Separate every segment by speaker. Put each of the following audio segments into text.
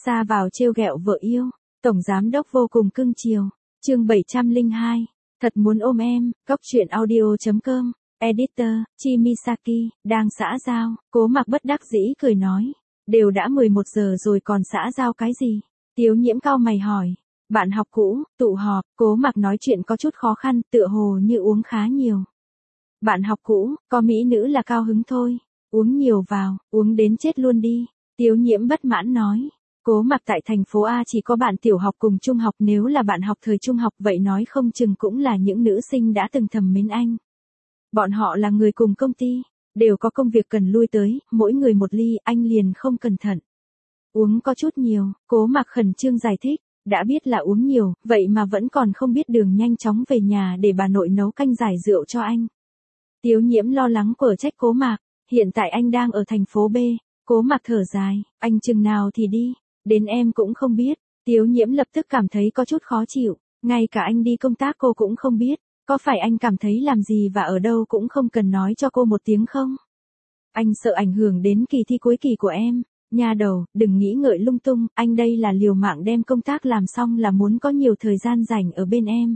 Speaker 1: Ra vào trêu ghẹo vợ yêu, tổng giám đốc vô cùng cưng chiều. Chương 702. Thật muốn ôm em, Cóc truyện audio.com. Editor, Chimisaki, đang xã giao. Cố Mặc bất đắc dĩ cười nói. Đều đã 11 giờ rồi còn xã giao cái gì? Tiếu Nhiễm cau mày hỏi. Bạn học cũ, tụ họp. Cố Mặc nói chuyện có chút khó khăn, tựa hồ như uống khá nhiều. Bạn học cũ, có mỹ nữ là cao hứng thôi. Uống nhiều vào, uống đến chết luôn đi. Tiếu Nhiễm bất mãn nói. Cố Mặc tại thành phố A chỉ có bạn tiểu học cùng trung học, nếu là bạn học thời trung học vậy nói không chừng cũng là những nữ sinh đã từng thầm mến anh. Bọn họ là người cùng công ty, đều có công việc cần lui tới, mỗi người một ly, anh liền không cẩn thận. Uống có chút nhiều, Cố Mặc khẩn trương giải thích, đã biết là uống nhiều, vậy mà vẫn còn không biết đường nhanh chóng về nhà để bà nội nấu canh giải rượu cho anh. Tiếu Nhiễm lo lắng quở trách Cố Mặc, hiện tại anh đang ở thành phố B. Cố Mặc thở dài, anh chừng nào thì đi, đến em cũng không biết. Tiếu Nhiễm lập tức cảm thấy có chút khó chịu, ngay cả anh đi công tác cô cũng không biết, có phải anh cảm thấy làm gì và ở đâu cũng không cần nói cho cô một tiếng không? Anh sợ ảnh hưởng đến kỳ thi cuối kỳ của em. Nha đầu, đừng nghĩ ngợi lung tung, anh đây là liều mạng đem công tác làm xong là muốn có nhiều thời gian rảnh ở bên em.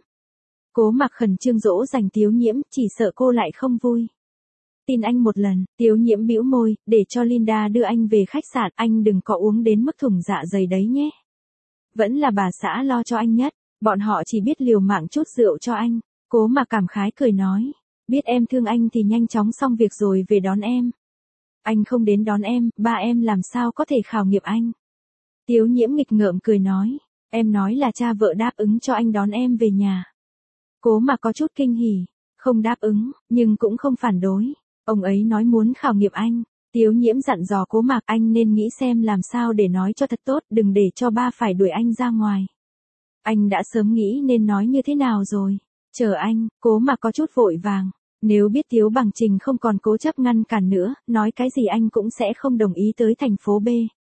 Speaker 1: Cố Mặc khẩn trương dỗ dành Tiếu Nhiễm, chỉ sợ cô lại không vui. Tin anh một lần. Tiếu Nhiễm bĩu môi, để cho Linda đưa anh về khách sạn, anh đừng có uống đến mức thủng dạ dày đấy nhé. Vẫn là bà xã lo cho anh nhất, bọn họ chỉ biết liều mạng chút rượu cho anh. Cố Mặc cảm khái cười nói, biết em thương anh thì nhanh chóng xong việc rồi về đón em. Anh không đến đón em, ba em làm sao có thể khảo nghiệm anh. Tiếu Nhiễm nghịch ngợm cười nói, em nói là cha vợ đáp ứng cho anh đón em về nhà. Cố Mặc có chút kinh hỉ, không đáp ứng, nhưng cũng không phản đối. Ông ấy nói muốn khảo nghiệm anh. Tiếu Nhiễm dặn dò Cố Mặc anh nên nghĩ xem làm sao để nói cho thật tốt, đừng để cho ba phải đuổi anh ra ngoài. Anh đã sớm nghĩ nên nói như thế nào rồi. Chờ anh. Cố Mặc có chút vội vàng. Nếu biết Tiếu Bằng Trình không còn cố chấp ngăn cản nữa, nói cái gì anh cũng sẽ không đồng ý tới thành phố B.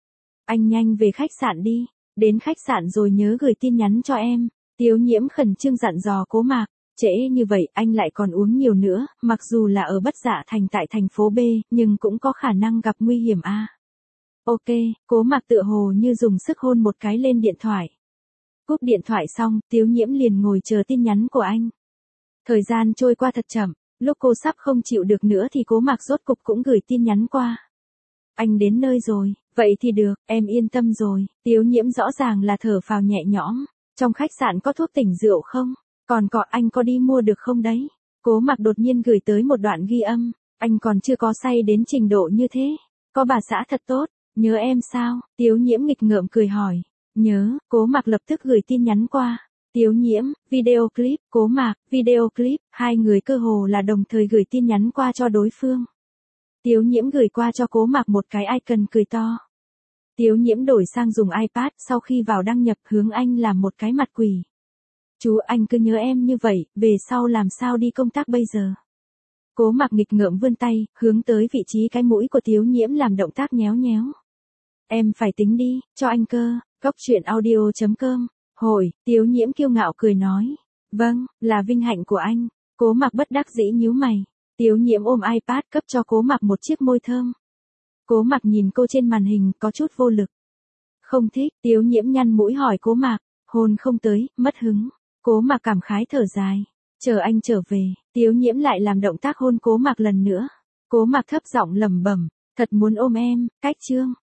Speaker 1: Anh nhanh về khách sạn đi. Đến khách sạn rồi nhớ gửi tin nhắn cho em. Tiếu Nhiễm khẩn trương dặn dò Cố Mặc. Trễ như vậy anh lại còn uống nhiều nữa, mặc dù là ở Bất Dạ Thành tại thành phố B, nhưng cũng có khả năng gặp nguy hiểm à. Ok, Cố Mặc tựa hồ như dùng sức hôn một cái lên điện thoại. Cúp điện thoại xong, Tiếu Nhiễm liền ngồi chờ tin nhắn của anh. Thời gian trôi qua thật chậm, lúc cô sắp không chịu được nữa thì Cố Mặc rốt cục cũng gửi tin nhắn qua. Anh đến nơi rồi, vậy thì được, em yên tâm rồi. Tiếu Nhiễm rõ ràng là thở phào nhẹ nhõm. Trong khách sạn có thuốc tỉnh rượu không? Còn anh có đi mua được không đấy? Cố Mặc đột nhiên gửi tới một đoạn ghi âm. Anh còn chưa có say đến trình độ như thế. Có bà xã thật tốt. Nhớ em sao? Tiếu Nhiễm nghịch ngợm cười hỏi. Nhớ. Cố Mặc lập tức gửi tin nhắn qua. Tiếu Nhiễm, video clip. Cố Mặc, video clip. Hai người cơ hồ là đồng thời gửi tin nhắn qua cho đối phương. Tiếu Nhiễm gửi qua cho Cố Mặc một cái icon cười to. Tiếu Nhiễm đổi sang dùng iPad, sau khi vào đăng nhập hướng anh làm một cái mặt quỷ. Chú anh cứ nhớ em như vậy, về sau làm sao đi công tác bây giờ? Cố Mặc nghịch ngợm vươn tay, hướng tới vị trí cái mũi của Tiếu Nhiễm làm động tác nhéo nhéo. Em phải tính đi, cho anh cơ. Cóc truyện audio.com. Hồi, Tiếu Nhiễm kiêu ngạo cười nói. Vâng, là vinh hạnh của anh. Cố Mặc bất đắc dĩ nhíu mày. Tiếu Nhiễm ôm iPad cấp cho Cố Mặc một chiếc môi thơm. Cố Mặc nhìn cô trên màn hình có chút vô lực. Không thích. Tiếu Nhiễm nhăn mũi hỏi Cố Mặc. Hôn không tới, mất hứng. Cố Mặc cảm khái thở dài. Chờ anh trở về. Tiếu Nhiễm lại làm động tác hôn Cố Mặc lần nữa. Cố Mặc thấp giọng lẩm bẩm. Thật muốn ôm em. Cách chương.